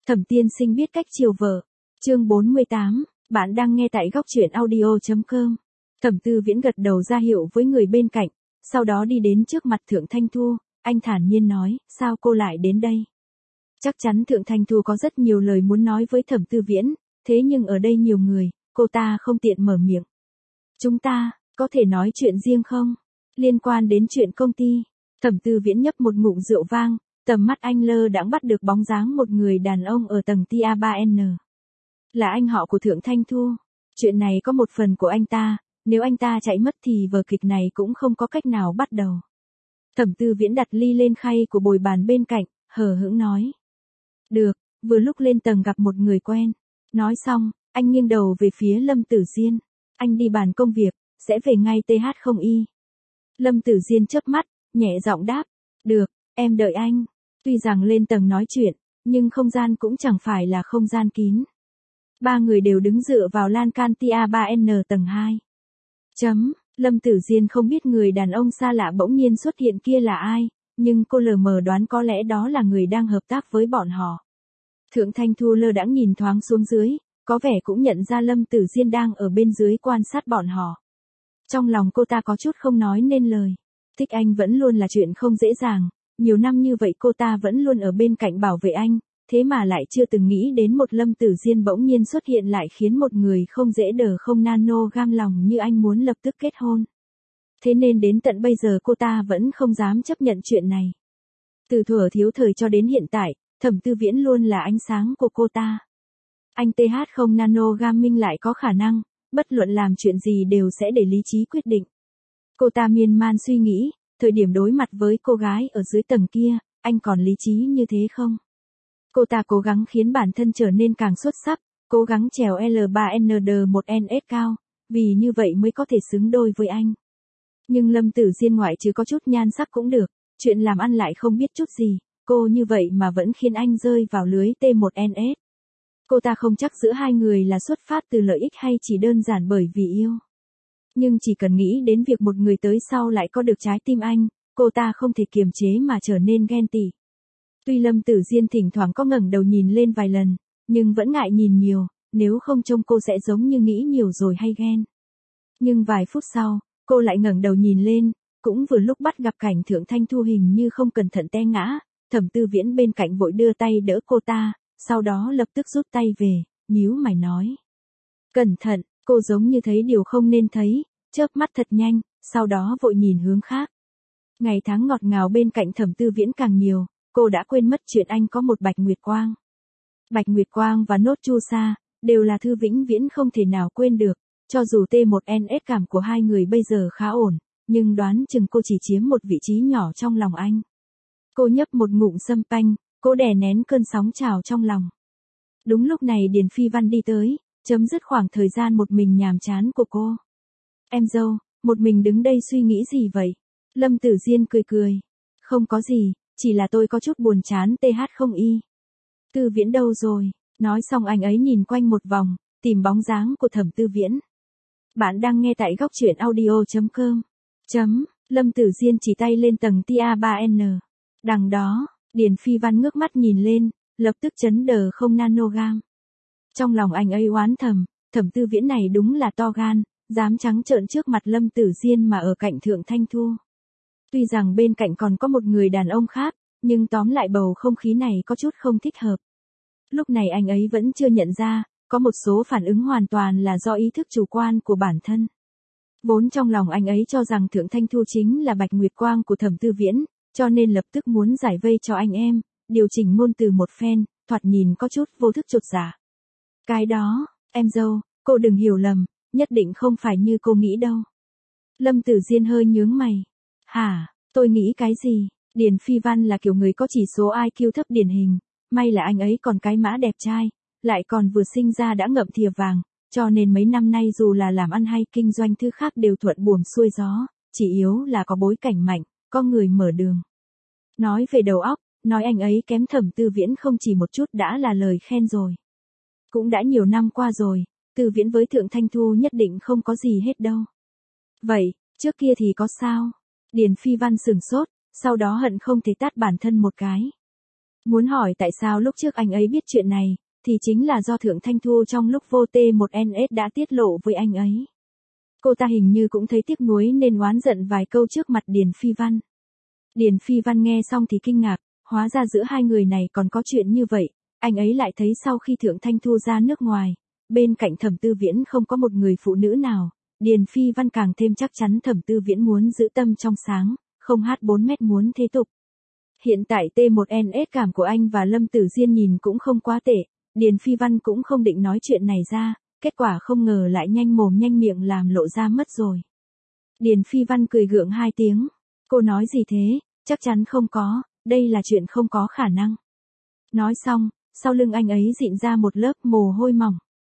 Thẩm tiên sinh biết cách chiều vợ. Chương 48, bạn đang nghe tại góc truyện audio.com. Thẩm Tư Viễn gật đầu ra hiệu với người bên cạnh, sau đó đi đến trước mặt Thượng Thanh Thu, anh thản nhiên nói, sao cô lại đến đây? Chắc chắn Thượng Thanh Thu có rất nhiều lời muốn nói với Thẩm Tư Viễn, thế nhưng ở đây nhiều người, cô ta không tiện mở miệng. Chúng ta, có thể nói chuyện riêng không? Liên quan đến chuyện công ty. Thẩm Tư Viễn nhấp một ngụm rượu vang, tầm mắt anh lơ đãng bắt được bóng dáng một người đàn ông ở tầng tia 3N. Là anh họ của Thượng Thanh Thu. Chuyện này có một phần của anh ta, nếu anh ta chạy mất thì vở kịch này cũng không có cách nào bắt đầu. Thẩm Tư Viễn đặt ly lên khay của bồi bàn bên cạnh, hờ hững nói. Được, vừa lúc lên tầng gặp một người quen. Nói xong, anh nghiêng đầu về phía Lâm Tử Diên. Anh đi bàn công việc, sẽ về ngay TH0Y. Lâm Tử Diên chớp mắt, nhẹ giọng đáp. Được, em đợi anh. Tuy rằng lên tầng nói chuyện, nhưng không gian cũng chẳng phải là không gian kín. Ba người đều đứng dựa vào lan can tia 3N tầng 2. Lâm Tử Diên không biết người đàn ông xa lạ bỗng nhiên xuất hiện kia là ai, nhưng cô lờ mờ đoán có lẽ đó là người đang hợp tác với bọn họ. Thượng Thanh Thu lơ đãng nhìn thoáng xuống dưới, có vẻ cũng nhận ra Lâm Tử Diên đang ở bên dưới quan sát bọn họ. Trong lòng cô ta có chút không nói nên lời. Thích anh vẫn luôn là chuyện không dễ dàng, nhiều năm như vậy cô ta vẫn luôn ở bên cạnh bảo vệ anh, thế mà lại chưa từng nghĩ đến một Lâm Tử Diên bỗng nhiên xuất hiện lại khiến một người không dễ đờ không nano gam lòng như anh muốn lập tức kết hôn. Thế nên đến tận bây giờ cô ta vẫn không dám chấp nhận chuyện này. Từ thuở thiếu thời cho đến hiện tại, Thẩm Tư Viễn luôn là ánh sáng của cô ta. Anh TH0 nano gaming lại có khả năng, bất luận làm chuyện gì đều sẽ để lý trí quyết định. Cô ta miên man suy nghĩ, thời điểm đối mặt với cô gái ở dưới tầng kia, anh còn lý trí như thế không? Cô ta cố gắng khiến bản thân trở nên càng xuất sắc, cố gắng trèo L3ND1NS cao, vì như vậy mới có thể xứng đôi với anh. Nhưng Lâm Tử Diên ngoại trừ có chút nhan sắc cũng được, chuyện làm ăn lại không biết chút gì, cô như vậy mà vẫn khiến anh rơi vào lưới T1NS. Cô ta không chắc giữa hai người là xuất phát từ lợi ích hay chỉ đơn giản bởi vì yêu. Nhưng chỉ cần nghĩ đến việc một người tới sau lại có được trái tim anh, cô ta không thể kiềm chế mà trở nên ghen tị. Tuy Lâm Tử Diên thỉnh thoảng có ngẩng đầu nhìn lên vài lần, nhưng vẫn ngại nhìn nhiều, nếu không trông cô sẽ giống như nghĩ nhiều rồi hay ghen. Nhưng vài phút sau, cô lại ngẩng đầu nhìn lên, cũng vừa lúc bắt gặp cảnh Thượng Thanh Thu hình như không cẩn thận té ngã, Thẩm Tư Viễn bên cạnh vội đưa tay đỡ cô ta, sau đó lập tức rút tay về, nhíu mày nói. Cẩn thận, cô giống như thấy điều không nên thấy, chớp mắt thật nhanh, sau đó vội nhìn hướng khác. Ngày tháng ngọt ngào bên cạnh Thẩm Tư Viễn càng nhiều, cô đã quên mất chuyện anh có một Bạch Nguyệt Quang. Bạch Nguyệt Quang và Nốt Chu Sa, đều là thứ vĩnh viễn không thể nào quên được, cho dù T1NS cảm của hai người bây giờ khá ổn, nhưng đoán chừng cô chỉ chiếm một vị trí nhỏ trong lòng anh. Cô nhấp một ngụm sâm panh, cô đè nén cơn sóng trào trong lòng. Đúng lúc này Điền Phi Văn đi tới, chấm dứt khoảng thời gian một mình nhàm chán của cô. Em dâu, một mình đứng đây suy nghĩ gì vậy? Lâm Tử Diên cười cười. Không có gì, chỉ là tôi có chút buồn chán TH0Y. Tư Viễn đâu rồi? Nói xong anh ấy nhìn quanh một vòng, tìm bóng dáng của Thẩm Tư Viễn. Bạn đang nghe tại góc truyện audio.com. Lâm Tử Diên chỉ tay lên tầng tia 3N. Đằng đó, Điền Phi Văn ngước mắt nhìn lên, lập tức chấn đờ không nanogam. Trong lòng anh ấy oán thầm, Thẩm Tư Viễn này đúng là to gan, dám trắng trợn trước mặt Lâm Tử Diên mà ở cạnh Thượng Thanh Thu. Tuy rằng bên cạnh còn có một người đàn ông khác, nhưng tóm lại bầu không khí này có chút không thích hợp. Lúc này anh ấy vẫn chưa nhận ra, có một số phản ứng hoàn toàn là do ý thức chủ quan của bản thân. Vốn trong lòng anh ấy cho rằng Thượng Thanh Thu chính là Bạch Nguyệt Quang của Thẩm Tư Viễn, cho nên lập tức muốn giải vây cho anh em, điều chỉnh ngôn từ một phen, thoạt nhìn có chút vô thức chột dạ. Cái đó, em dâu, cô đừng hiểu lầm, nhất định không phải như cô nghĩ đâu. Lâm Tử Diên hơi nhướng mày. Hả, tôi nghĩ cái gì? Điền Phi Văn là kiểu người có chỉ số IQ thấp điển hình, may là anh ấy còn cái mã đẹp trai, lại còn vừa sinh ra đã ngậm thìa vàng, cho nên mấy năm nay dù là làm ăn hay kinh doanh thứ khác đều thuận buồm xuôi gió, chỉ yếu là có bối cảnh mạnh, có người mở đường. Nói về đầu óc, nói anh ấy kém Thẩm Tư Viễn không chỉ một chút đã là lời khen rồi. Cũng đã nhiều năm qua rồi, Tư Viễn với Thượng Thanh Thu nhất định không có gì hết đâu. Vậy, trước kia thì có sao? Điền Phi Văn sửng sốt, sau đó hận không thể tát bản thân một cái. Muốn hỏi tại sao lúc trước anh ấy biết chuyện này, thì chính là do Thượng Thanh Thu trong lúc vô T1NS đã tiết lộ với anh ấy. Cô ta hình như cũng thấy tiếc nuối nên oán giận vài câu trước mặt Điền Phi Văn. Điền Phi Văn nghe xong thì kinh ngạc, hóa ra giữa hai người này còn có chuyện như vậy. Anh ấy lại thấy sau khi Thượng Thanh Thu ra nước ngoài, bên cạnh Thẩm Tư Viễn không có một người phụ nữ nào. Điền Phi Văn càng thêm chắc chắn Thẩm Tư Viễn muốn giữ tâm trong sáng, không H4 mét muốn thế tục. Hiện tại T1NS cảm của anh và Lâm Tử Diên nhìn cũng không quá tệ, Điền Phi Văn cũng không định nói chuyện này ra, kết quả không ngờ lại nhanh mồm nhanh miệng làm lộ ra mất rồi. Điền Phi Văn cười gượng 2 tiếng, cô nói gì thế, chắc chắn không có, đây là chuyện không có khả năng. Nói xong, sau lưng anh ấy dịn ra một lớp mồ hôi mỏng.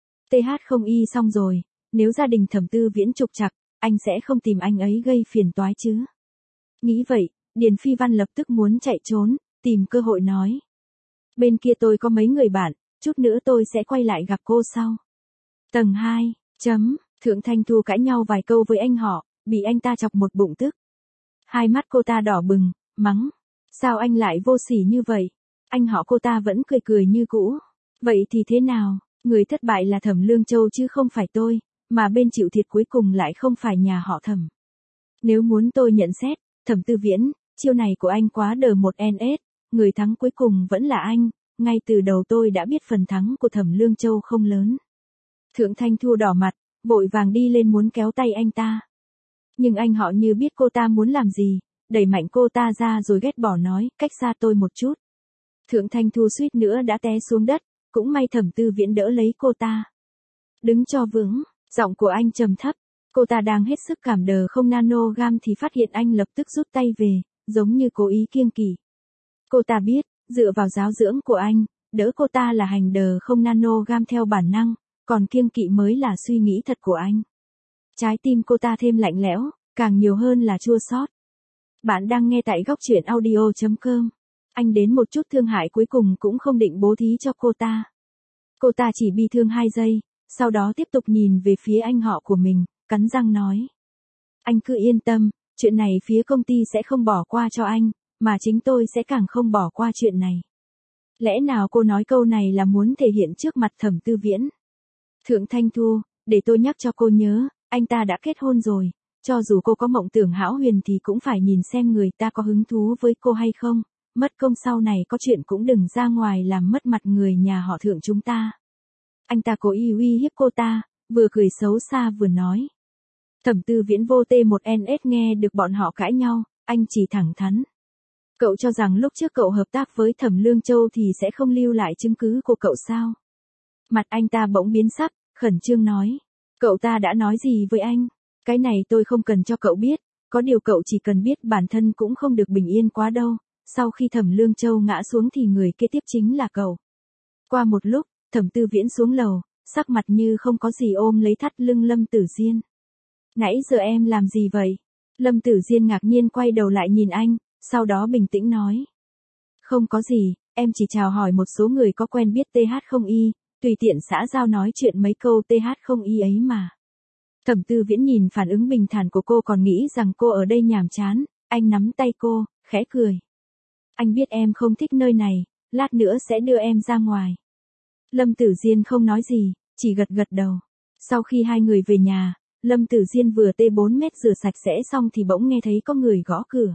TH không y xong rồi, nếu gia đình Thẩm Tư Viễn trục trặc, anh sẽ không tìm anh ấy gây phiền toái chứ. Nghĩ vậy, Điền Phi Văn lập tức muốn chạy trốn, tìm cơ hội nói. Bên kia tôi có mấy người bạn, chút nữa tôi sẽ quay lại gặp cô sau. Tầng 2, Thượng Thanh Thu cãi nhau vài câu với anh họ, bị anh ta chọc một bụng tức. Hai mắt cô ta đỏ bừng, mắng. Sao anh lại vô sỉ như vậy? Anh họ cô ta vẫn cười cười như cũ. Vậy thì thế nào? Người thất bại là Thẩm Lương Châu chứ không phải tôi, mà bên chịu thiệt cuối cùng lại không phải nhà họ Thẩm. Nếu muốn tôi nhận xét, Thẩm Tư Viễn, chiêu này của anh quá đờ một NS, người thắng cuối cùng vẫn là anh, ngay từ đầu tôi đã biết phần thắng của Thẩm Lương Châu không lớn. Thượng Thanh Thu đỏ mặt, vội vàng đi lên muốn kéo tay anh ta. Nhưng anh họ như biết cô ta muốn làm gì, đẩy mạnh cô ta ra rồi ghét bỏ nói, cách xa tôi một chút. Thượng Thanh Thu suýt nữa đã té xuống đất, cũng may Thẩm Tư Viễn đỡ lấy cô ta. Đứng cho vững, giọng của anh trầm thấp, cô ta đang hết sức cảm đờ không nanogram thì phát hiện anh lập tức rút tay về, giống như cố ý kiêng kỵ. Cô ta biết, dựa vào giáo dưỡng của anh, đỡ cô ta là hành đờ không nanogram theo bản năng, còn kiêng kỵ mới là suy nghĩ thật của anh. Trái tim cô ta thêm lạnh lẽo, càng nhiều hơn là chua xót. Bạn đang nghe tại góc truyện audio.com. Anh đến một chút thương hại cuối cùng cũng không định bố thí cho cô ta. Cô ta chỉ bi thương 2 giây, sau đó tiếp tục nhìn về phía anh họ của mình, cắn răng nói. Anh cứ yên tâm, chuyện này phía công ty sẽ không bỏ qua cho anh, mà chính tôi sẽ càng không bỏ qua chuyện này. Lẽ nào cô nói câu này là muốn thể hiện trước mặt Thẩm Tư Viễn? Thượng Thanh Thu, để tôi nhắc cho cô nhớ, anh ta đã kết hôn rồi, cho dù cô có mộng tưởng hão huyền thì cũng phải nhìn xem người ta có hứng thú với cô hay không, mất công sau này có chuyện cũng đừng ra ngoài làm mất mặt người nhà họ Thượng chúng ta. Anh ta cố ý uy hiếp cô ta, vừa cười xấu xa vừa nói. Thẩm Tư Viễn vô T1NS nghe được bọn họ cãi nhau, anh chỉ thẳng thắn. Cậu cho rằng lúc trước cậu hợp tác với Thẩm Lương Châu thì sẽ không lưu lại chứng cứ của cậu sao? Mặt anh ta bỗng biến sắc, khẩn trương nói. Cậu ta đã nói gì với anh? Cái này tôi không cần cho cậu biết, có điều cậu chỉ cần biết bản thân cũng không được bình yên quá đâu. Sau khi Thẩm Lương Châu ngã xuống thì người kế tiếp chính là cậu. Qua một lúc, Thẩm Tư Viễn xuống lầu, sắc mặt như không có gì ôm lấy thắt lưng Lâm Tử Diên. Nãy giờ em làm gì vậy? Lâm Tử Diên ngạc nhiên quay đầu lại nhìn anh, sau đó bình tĩnh nói. Không có gì, em chỉ chào hỏi một số người có quen biết TH không y, tùy tiện xã giao nói chuyện mấy câu TH không y ấy mà. Thẩm Tư Viễn nhìn phản ứng bình thản của cô còn nghĩ rằng cô ở đây nhàm chán, anh nắm tay cô, khẽ cười. Anh biết em không thích nơi này, lát nữa sẽ đưa em ra ngoài. Lâm Tử Diên không nói gì, chỉ gật gật đầu. Sau khi hai người về nhà, Lâm Tử Diên vừa T4 mét rửa sạch sẽ xong thì bỗng nghe thấy có người gõ cửa.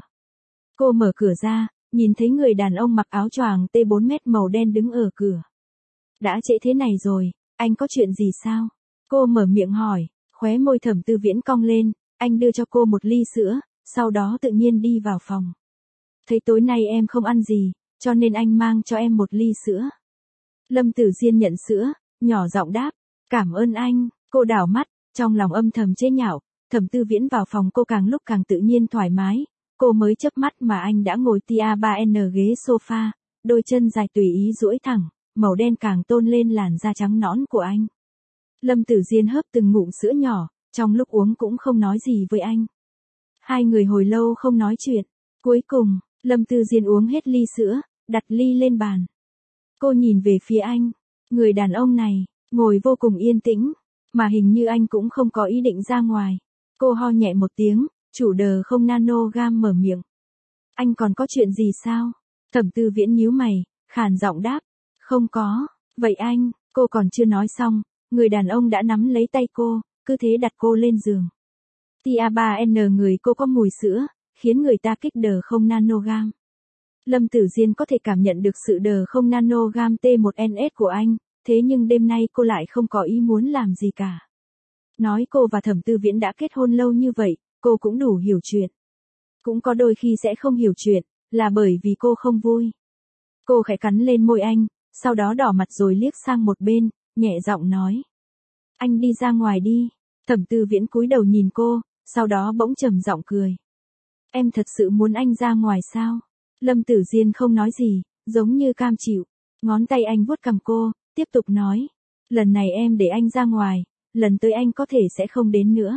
Cô mở cửa ra, nhìn thấy người đàn ông mặc áo choàng T4 mét màu đen đứng ở cửa. Đã trễ thế này rồi, anh có chuyện gì sao? Cô mở miệng hỏi, khóe môi Thẩm Tư Viễn cong lên, anh đưa cho cô một ly sữa, sau đó tự nhiên đi vào phòng. Thấy tối nay em không ăn gì, cho nên anh mang cho em một ly sữa. Lâm Tử Diên nhận sữa, nhỏ giọng đáp, cảm ơn anh. Cô đảo mắt, trong lòng âm thầm chế nhạo. Thẩm Tư Viễn vào phòng cô càng lúc càng tự nhiên thoải mái. Cô mới chớp mắt mà anh đã ngồi tia 3N ghế sofa, đôi chân dài tùy ý duỗi thẳng, màu đen càng tôn lên làn da trắng nõn của anh. Lâm Tử Diên hớp từng ngụm sữa nhỏ, trong lúc uống cũng không nói gì với anh. Hai người hồi lâu không nói chuyện. Cuối cùng, Lâm Tử Diên uống hết ly sữa, đặt ly lên bàn. Cô nhìn về phía anh. Người đàn ông này, ngồi vô cùng yên tĩnh, mà hình như anh cũng không có ý định ra ngoài. Cô ho nhẹ một tiếng, chủ đờ không nanogram mở miệng. Anh còn có chuyện gì sao? Thẩm Tư Viễn nhíu mày, khàn giọng đáp. Không có, vậy anh, cô còn chưa nói xong, người đàn ông đã nắm lấy tay cô, cứ thế đặt cô lên giường. Tia 3N người cô có mùi sữa, khiến người ta kích đờ không nanogam. Lâm Tử Diên có thể cảm nhận được sự đờ không nanogam T1NS của anh, thế nhưng đêm nay cô lại không có ý muốn làm gì cả. Nói cô và Thẩm Tư Viễn đã kết hôn lâu như vậy, cô cũng đủ hiểu chuyện. Cũng có đôi khi sẽ không hiểu chuyện, là bởi vì cô không vui. Cô khẽ cắn lên môi anh, sau đó đỏ mặt rồi liếc sang một bên, nhẹ giọng nói. Anh đi ra ngoài đi. Thẩm Tư Viễn cúi đầu nhìn cô, sau đó bỗng trầm giọng cười. Em thật sự muốn anh ra ngoài sao? Lâm Tử Diên không nói gì, giống như cam chịu. Ngón tay anh vuốt cằm cô, tiếp tục nói. Lần này em để anh ra ngoài, lần tới anh có thể sẽ không đến nữa.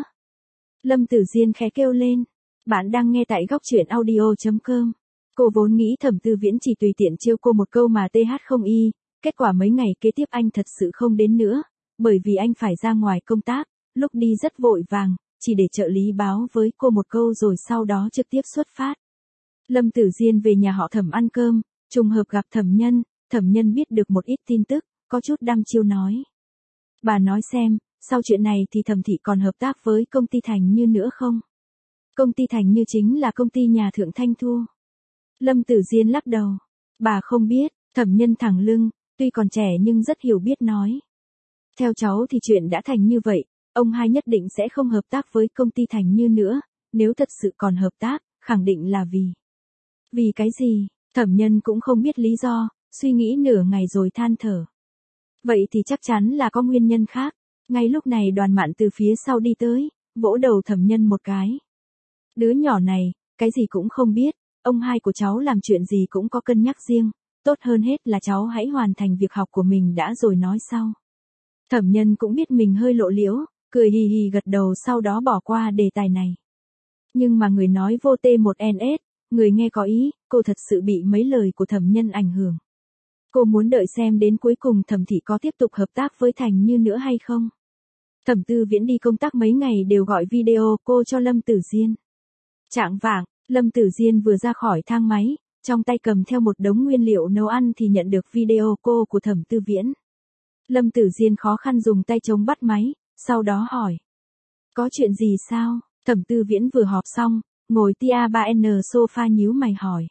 Lâm Tử Diên khẽ kêu lên. Bạn đang nghe tại góc truyện audio.com. Cô vốn nghĩ Thẩm Tư Viễn chỉ tùy tiện trêu cô một câu mà TH không y, kết quả mấy ngày kế tiếp anh thật sự không đến nữa, bởi vì anh phải ra ngoài công tác, lúc đi rất vội vàng, chỉ để trợ lý báo với cô một câu rồi sau đó trực tiếp xuất phát. Lâm Tử Diên về nhà họ Thẩm ăn cơm, trùng hợp gặp Thẩm Nhân biết được một ít tin tức, có chút đăm chiêu nói. Bà nói xem, sau chuyện này thì Thẩm thị còn hợp tác với công ty Thành Như nữa không? Công ty Thành Như chính là công ty nhà Thượng Thanh Thu. Lâm Tử Diên lắc đầu. Bà không biết, Thẩm Nhân thẳng lưng, tuy còn trẻ nhưng rất hiểu biết nói. Theo cháu thì chuyện đã thành như vậy, ông hai nhất định sẽ không hợp tác với công ty Thành Như nữa, nếu thật sự còn hợp tác, khẳng định là vì. Vì cái gì? Thẩm Nhân cũng không biết lý do, suy nghĩ nửa ngày rồi than thở. Vậy thì chắc chắn là có nguyên nhân khác. Ngay lúc này Đoàn Mạn từ phía sau đi tới, vỗ đầu Thẩm Nhân một cái. Đứa nhỏ này, cái gì cũng không biết, ông hai của cháu làm chuyện gì cũng có cân nhắc riêng, tốt hơn hết là cháu hãy hoàn thành việc học của mình đã rồi nói sau. Thẩm Nhân cũng biết mình hơi lộ liễu, cười hì hì gật đầu sau đó bỏ qua đề tài này. Nhưng mà người nói vô T1NS, người nghe có ý, cô thật sự bị mấy lời của Thẩm Nhân ảnh hưởng. Cô muốn đợi xem đến cuối cùng Thẩm thị có tiếp tục hợp tác với Thành Như nữa hay không. Thẩm Tư Viễn đi công tác mấy ngày đều gọi video cô cho Lâm Tử Diên. Chạng vạng, Lâm Tử Diên vừa ra khỏi thang máy, trong tay cầm theo một đống nguyên liệu nấu ăn thì nhận được video cô của Thẩm Tư Viễn. Lâm Tử Diên khó khăn dùng tay chống bắt máy, sau đó hỏi. Có chuyện gì sao? Thẩm Tư Viễn vừa họp xong, ngồi tia 3N sofa nhíu mày hỏi.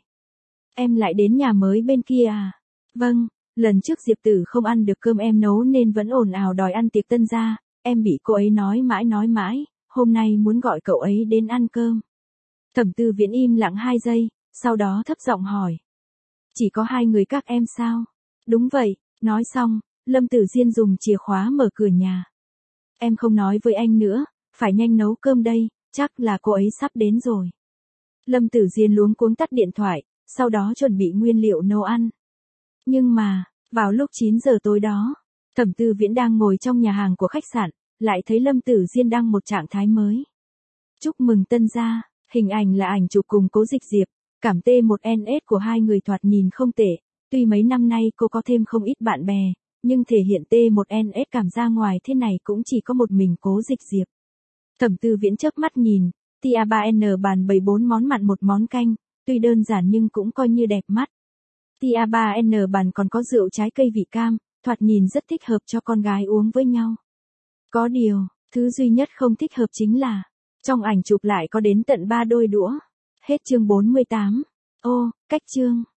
Em lại đến nhà mới bên kia à? Vâng, lần trước Diệp Tử không ăn được cơm em nấu nên vẫn ồn ào đòi ăn tiệc tân gia, em bị cô ấy nói mãi, hôm nay muốn gọi cậu ấy đến ăn cơm. Thẩm Tư Viễn im lặng 2 giây, sau đó thấp giọng hỏi. Chỉ có 2 người các em sao? Đúng vậy, nói xong, Lâm Tử Diên dùng chìa khóa mở cửa nhà. Em không nói với anh nữa, phải nhanh nấu cơm đây, chắc là cô ấy sắp đến rồi. Lâm Tử Diên luống cuống tắt điện thoại, sau đó chuẩn bị nguyên liệu nấu ăn. Nhưng mà, vào lúc 9 giờ tối đó, Thẩm Tư Viễn đang ngồi trong nhà hàng của khách sạn, lại thấy Lâm Tử Diên đăng một trạng thái mới. Chúc mừng tân gia, hình ảnh là ảnh chụp cùng Cố Dịch Diệp, cảm T1NS của 2 người thoạt nhìn không tệ, tuy mấy năm nay cô có thêm không ít bạn bè, nhưng thể hiện T1NS cảm ra ngoài thế này cũng chỉ có một mình Cố Dịch Diệp. Thẩm Tư Viễn chớp mắt nhìn, tia 3N bàn bày 4 món mặn một món canh, tuy đơn giản nhưng cũng coi như đẹp mắt. Tia 3N bàn còn có rượu trái cây vị cam, thoạt nhìn rất thích hợp cho con gái uống với nhau. Có điều, thứ duy nhất không thích hợp chính là, trong ảnh chụp lại có đến tận 3 đôi đũa. Hết chương 48. Ô, cách chương.